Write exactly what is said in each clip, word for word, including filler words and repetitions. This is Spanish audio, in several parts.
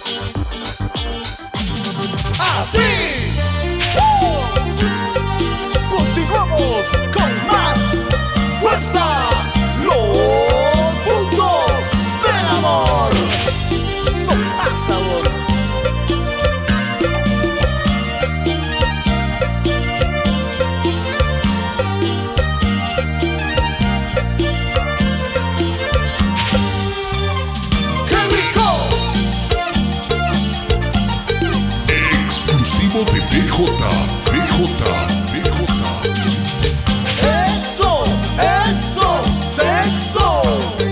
Así. ¡Uh! Continuamos con más fuerza. Los puntos del amor. Con más sabor. De B J, B J, B J. Eso, eso, sexo.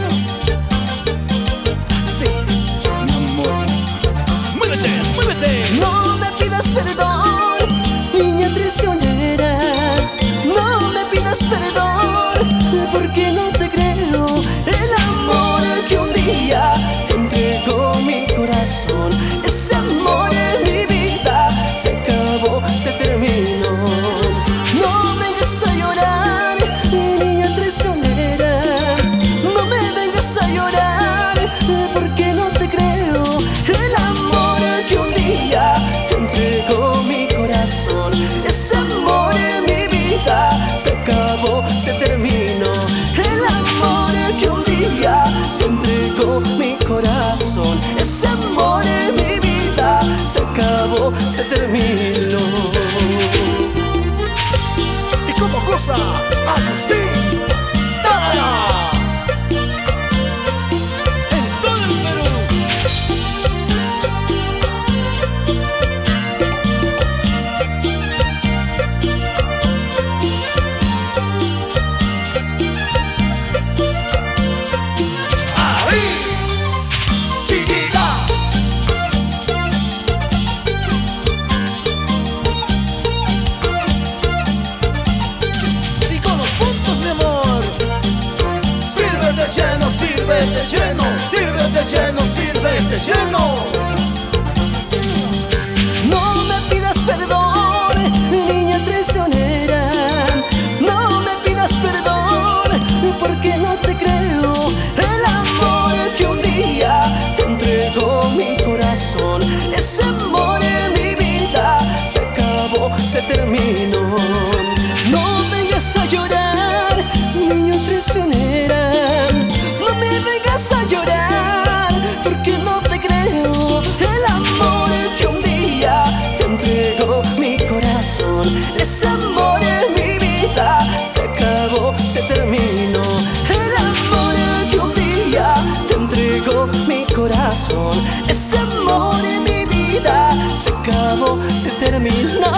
Así, mi amor. Muévete, muévete. No me pidas perdón, niña traicionera. No me pidas perdón, porque no te creo. El amor que un día te entregó mi corazón, ese amor en mi vida se acabó, se terminó. No vengas a llorar, niña traicionera. No me vengas a llorar, porque no te creo. El amor que un día te entregó mi corazón, ese amor en mi vida se acabó, se terminó. El amor que un día te entregó mi corazón, ese amor en mi vida se acabó, se terminó. ¿Y cómo goza Agustín Tábara? En todo el Perú. Ahí, chiquita. Y con los puntos, mi amor. Sírvete lleno, sírvete lleno, sírvete lleno, sírvete lleno. No me pidas perdón, niña traicionera. No me pidas perdón, porque no te creo. El amor que un día te entregó mi corazón, ese amor en mi vida se acabó, se terminó. No vengas a llorar, niña traicionera. No me vengas a llorar, porque no te creo. El amor que un día te entregó mi corazón, ese amor en mi vida se acabó, se terminó. El amor que un día te entregó mi corazón, ese amor en mi vida se acabó, se terminó.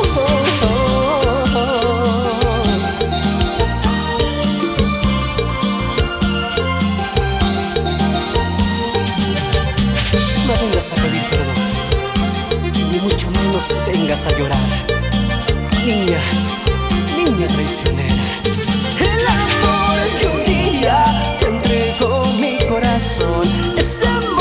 No vengas a pedir perdón, ni mucho menos vengas a llorar, niña, niña traicionera. El amor que un día te entregó mi corazón, ese amor